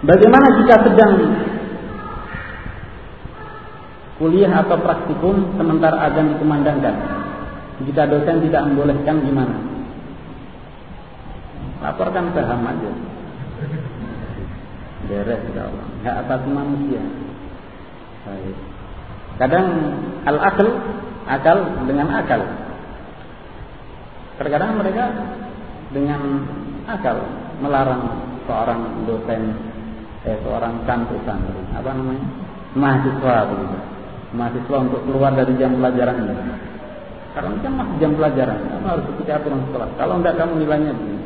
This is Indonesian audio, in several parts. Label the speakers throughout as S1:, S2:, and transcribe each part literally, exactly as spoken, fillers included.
S1: Bagaimana jika sedang kuliah atau praktikum sementara azan dikumandangkan? Jika dosen tidak membolehkan gimana? Laporkan ke H A M aja. Beres ya Allah. Hak asasi manusia. Baik. Kadang al-akal, akal dengan akal. Terkadang mereka dengan akal melarang seorang dosen, eh, seorang santri-santri, apa namanya, mahasiswa begitu, mahasiswa untuk keluar dari jam pelajarannya. Karena ini kan masih jam pelajaran, kamu harus ikuti aturan sekolah. Kalau enggak kamu nilainya begini.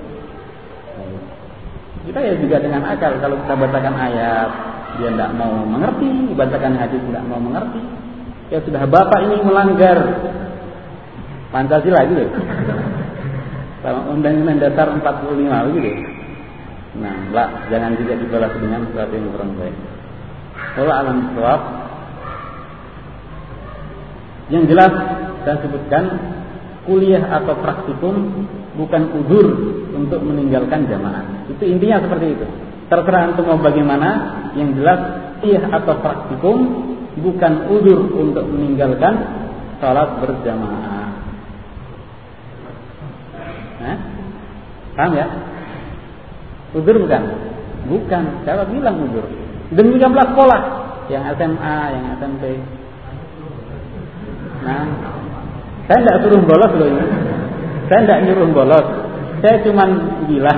S1: Kita ya juga dengan akal. Kalau kita bacakan ayat, dia tidak mau mengerti, bacakan hadis tidak mau mengerti, ya sudah, bapak ini melanggar Pancasila gitu. Undang-Undang Dasar empat puluh lima gitu. Nah, lah, jangan juga dibalas dengan sesuatu yang kurang baik. Kalau alam suap, yang jelas saya sebutkan, kuliah atau praktikum bukan uzur untuk meninggalkan jamaah. Itu intinya seperti itu. Terserah antum mau bagaimana, yang jelas kuliah atau praktikum bukan uzur untuk meninggalkan salat berjamaah. Nah, paham ya? Uzur bukan? Bukan. Siapa bilang uzur? Demikian pula sekolah, yang S M A, yang S M P. Nah, saya tidak suruh bolos loh ini. Saya tidak nyuruh bolos. Saya cuma bilang,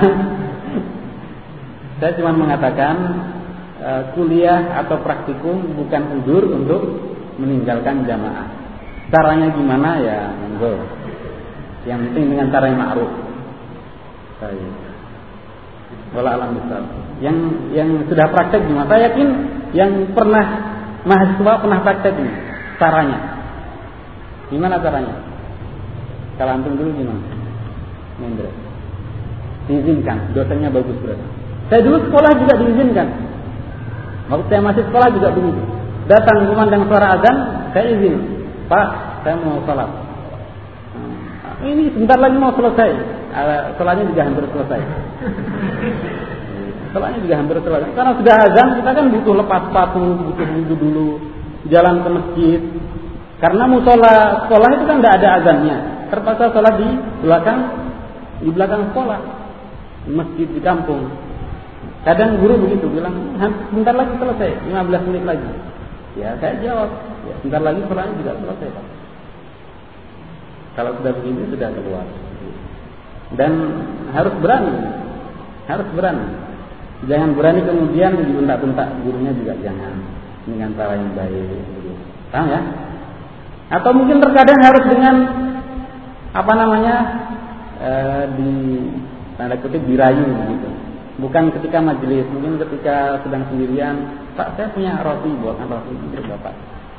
S1: saya cuma mengatakan uh, kuliah atau praktikum bukan uzur untuk meninggalkan jamaah. Caranya gimana ya, monggo. Yang penting dengan cara yang ma'ruf. Baik. Wala alam besar. Yang yang sudah praktek gimana? Saya yakin yang pernah mahasiswa pernah praktek ini. Caranya. Gimana caranya? Kalau antum dulu gimana? Mendra. Diizinkan, dosennya bagus berarti. Saya dulu sekolah juga diizinkan. Waktu saya masih sekolah juga begitu. Datang kumandang suara azan, saya izin. Pak, saya mau sholat. Nah, ini sebentar lagi mau selesai. Sholatnya juga hampir selesai. Sholatnya juga hampir selesai. Karena sudah azan, kita kan butuh lepas sepatu, butuh wudhu dulu, jalan ke masjid. Karena musola sekolah itu kan tidak ada azannya. Terpaksa sholat di belakang, di belakang sekolah, di masjid di kampung. Kadang guru begitu bilang, sebentar lagi selesai, lima belas menit lagi. Ya saya jawab, ya, sebentar lagi sholatnya juga selesai Pak. Kalau sudah begini sudah keluar. Dan harus berani, harus berani. Jangan berani kemudian dibentak-bentak gurunya juga jangan, dengan cara yang baik. Paham ya? Atau mungkin terkadang harus dengan apa namanya e, di tanda kutip dirayu gitu. Bukan ketika majelis, mungkin ketika sedang sendirian, Pak saya punya roti, buatkan roti untuk Bapak.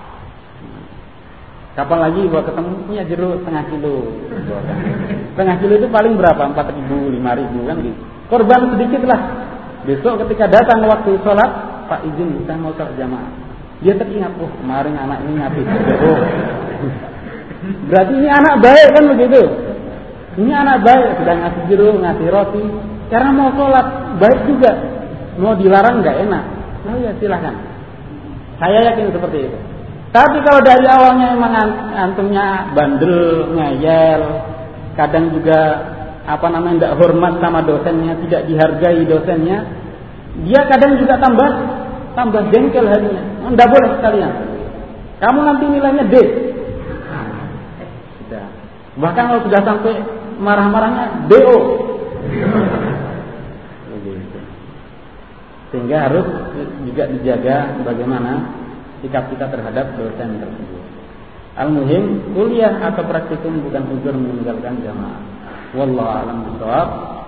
S1: Kapan lagi bawa ketemu punya jeruk setengah kilo, buatkan. Setengah kilo itu paling berapa? Empat ribu, lima ribu kan gitu. Korban sedikit lah. Besok ketika datang waktu sholat, Pak izin saya mau sholat jamaah. Dia teringat, oh kemarin anak ini ngapain? Oh. Berarti ini anak baik kan begitu? Ini anak baik, sudah ngasih jeruk, ngasih roti. Karena mau sholat, baik juga. Mau dilarang nggak enak. Oh ya silahkan. Saya yakin seperti itu. Tapi kalau dari awalnya memang antumnya bandel, ngeyel, kadang juga apa namanya tidak hormat sama dosennya, tidak dihargai dosennya, dia kadang juga tambah tambah jengkel hatinya. Tidak boleh sekalian. Kamu nanti nilainya D. Sudah. Bahkan kalau sudah sampai marah-marahnya D O. Sehingga harus juga dijaga bagaimana sikap kita terhadap dosen tersebut. Al-muhim, kuliah atau praktikum bukan uzur meninggalkan jamaah. Wallahu a'lam bishawab.